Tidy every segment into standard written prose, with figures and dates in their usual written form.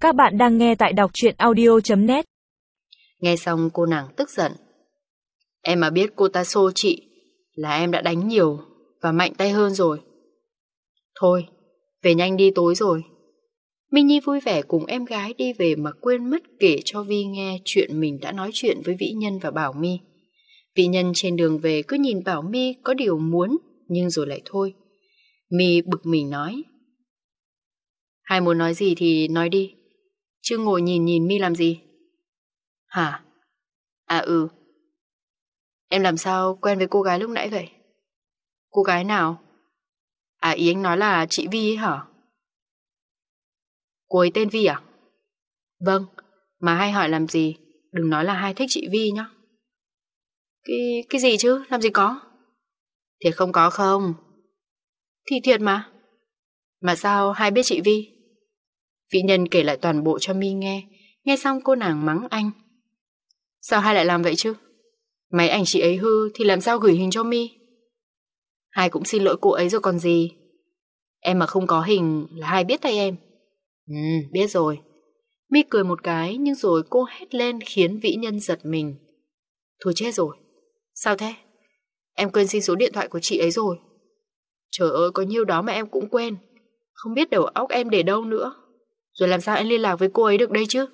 Các bạn đang nghe tại đọc truyện audio.net. Nghe xong cô nàng tức giận. Em mà biết cô ta xô chị là em đã đánh nhiều và mạnh tay hơn rồi. Thôi, về nhanh đi, tối rồi. Minh Nhi vui vẻ cùng em gái đi về mà quên mất kể cho Vi nghe chuyện mình đã nói chuyện với Vĩ Nhân và Bảo My. Vĩ Nhân trên đường về cứ nhìn Bảo My có điều muốn, nhưng rồi lại thôi. My bực mình nói: Hai muốn nói gì thì nói đi, chứ ngồi nhìn My làm gì? Hả? À ừ. Em làm sao quen với cô gái lúc nãy vậy? Cô gái nào? À, ý anh nói là chị Vi ấy hả? Cô ấy tên Vi à? Vâng, mà hay hỏi làm gì? Đừng nói là hai thích chị Vi nhá. Cái gì chứ? Làm gì có? Thiệt không có không? Thì thiệt mà. Mà sao hai biết chị Vi? Vĩ Nhân kể lại toàn bộ cho My nghe. Nghe xong cô nàng mắng anh: Sao hai lại làm vậy chứ? Máy ảnh chị ấy hư thì làm sao gửi hình cho My? Hai cũng xin lỗi cô ấy rồi còn gì. Em mà không có hình là hai biết tay em. Biết rồi. My cười một cái nhưng rồi cô hét lên khiến Vĩ Nhân giật mình. Thôi chết rồi. Sao thế? Em quên xin số điện thoại của chị ấy rồi. Trời ơi, có nhiêu đó mà em cũng quên. Không biết đầu óc em để đâu nữa. Rồi làm sao anh liên lạc với cô ấy được đây chứ?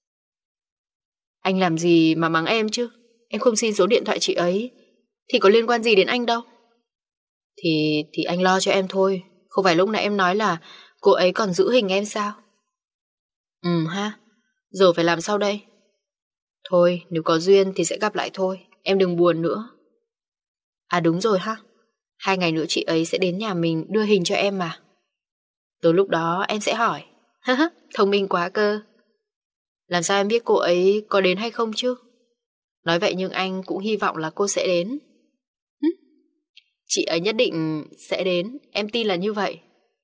Anh làm gì mà mắng em chứ? Em không xin số điện thoại chị ấy thì có liên quan gì đến anh đâu. Thì anh lo cho em thôi. Không phải lúc nãy em nói là cô ấy còn giữ hình em sao? Ha. Giờ phải làm sao đây? Thôi, nếu có duyên thì sẽ gặp lại thôi. Em đừng buồn nữa. À đúng rồi ha. 2 ngày nữa chị ấy sẽ đến nhà mình đưa hình cho em mà. Từ lúc đó em sẽ hỏi. Thông minh quá cơ. Làm sao em biết cô ấy có đến hay không chứ? Nói vậy nhưng anh cũng hy vọng là cô sẽ đến. Chị ấy nhất định sẽ đến. Em tin là như vậy.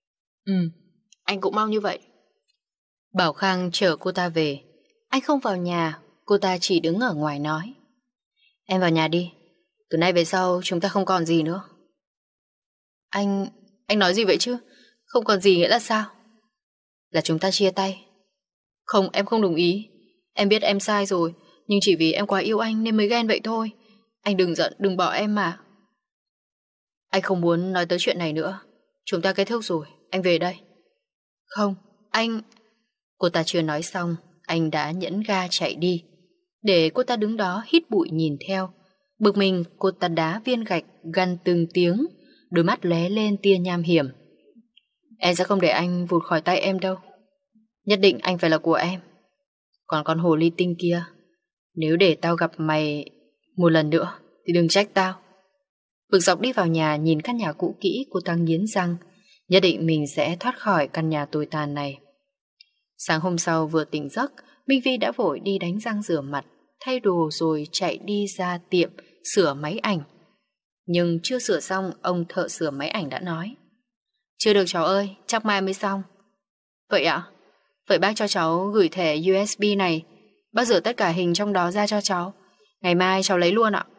Anh cũng mong như vậy. Bảo Khang chở cô ta về. Anh không vào nhà. Cô ta chỉ đứng ở ngoài nói: Em vào nhà đi. Từ nay về sau chúng ta không còn gì nữa. Anh nói gì vậy chứ? Không còn gì nghĩa là sao? Là chúng ta chia tay. Không, em không đồng ý. Em biết em sai rồi, nhưng chỉ vì em quá yêu anh nên mới ghen vậy thôi. Anh đừng giận, đừng bỏ em mà. Anh không muốn nói tới chuyện này nữa. Chúng ta kết thúc rồi, anh về đây. Không, anh... Cô ta chưa nói xong, anh đã nhẫn ga chạy đi, để cô ta đứng đó hít bụi nhìn theo. Bực mình, cô ta đá viên gạch gằn từng tiếng, đôi mắt lóe lên tia nham hiểm. Em sẽ không để anh vụt khỏi tay em đâu. Nhất định anh phải là của em. Còn con hồ ly tinh kia, nếu để tao gặp mày một lần nữa thì đừng trách tao. Bực dọc đi vào nhà nhìn căn nhà cũ kỹ, cô ta nghiến răng. Nhất định mình sẽ thoát khỏi căn nhà tồi tàn này. Sáng hôm sau vừa tỉnh giấc, Minh Vi đã vội đi đánh răng rửa mặt, thay đồ rồi chạy đi ra tiệm sửa máy ảnh. Nhưng chưa sửa xong, ông thợ sửa máy ảnh đã nói: Chưa được cháu ơi, chắc mai mới xong. Vậy ạ? Vậy bác cho cháu gửi thẻ USB này. Bác rửa tất cả hình trong đó ra cho cháu. Ngày mai cháu lấy luôn ạ.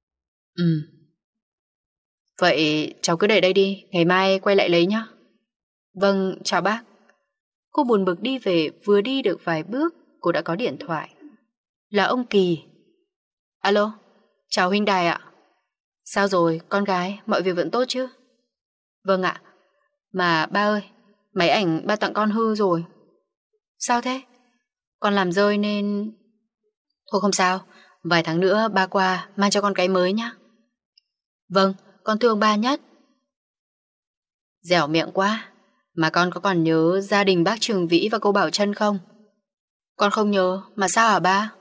Vậy cháu cứ để đây đi, ngày mai quay lại lấy nhá. Vâng, chào bác. Cô buồn bực đi về, vừa đi được vài bước cô đã có điện thoại. Là ông Kỳ. Alo, chào huynh đài ạ. Sao rồi, con gái, mọi việc vẫn tốt chứ? Vâng ạ. Mà ba ơi, máy ảnh ba tặng con hư rồi. Sao thế? Con làm rơi nên... Thôi không sao, vài tháng nữa ba qua mang cho con cái mới nhá. Vâng, con thương ba nhất. Dẻo miệng quá. Mà con có còn nhớ gia đình bác Trường Vĩ và cô Bảo Trân không? Con không nhớ, mà sao hả ba?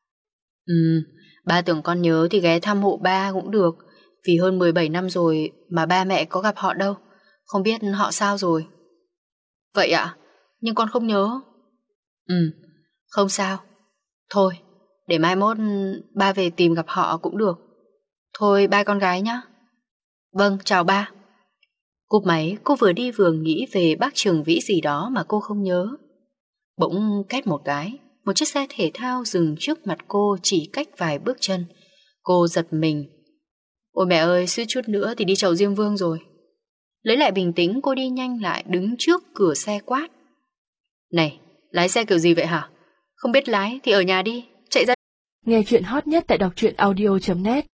Ba tưởng con nhớ thì ghé thăm hộ ba cũng được. Vì hơn 17 năm rồi mà ba mẹ có gặp họ đâu. Không biết họ sao rồi. Vậy ạ? Nhưng con không nhớ. Không sao. Thôi, để mai mốt ba về tìm gặp họ cũng được. Thôi bye con gái nhé. Vâng, chào ba. Cúp máy, cô vừa đi vừa nghĩ về bác Trường Vĩ gì đó mà cô không nhớ. Bỗng két một cái, một chiếc xe thể thao dừng trước mặt cô chỉ cách vài bước chân. Cô giật mình. Ôi mẹ ơi, suýt chút nữa thì đi chầu Diêm Vương rồi. Lấy lại bình tĩnh, cô đi nhanh lại đứng trước cửa xe quát: Này, Lái xe kiểu gì vậy hả? Không biết lái thì ở nhà đi, chạy ra. Nghe chuyện hot nhất tại đọc truyện audio.net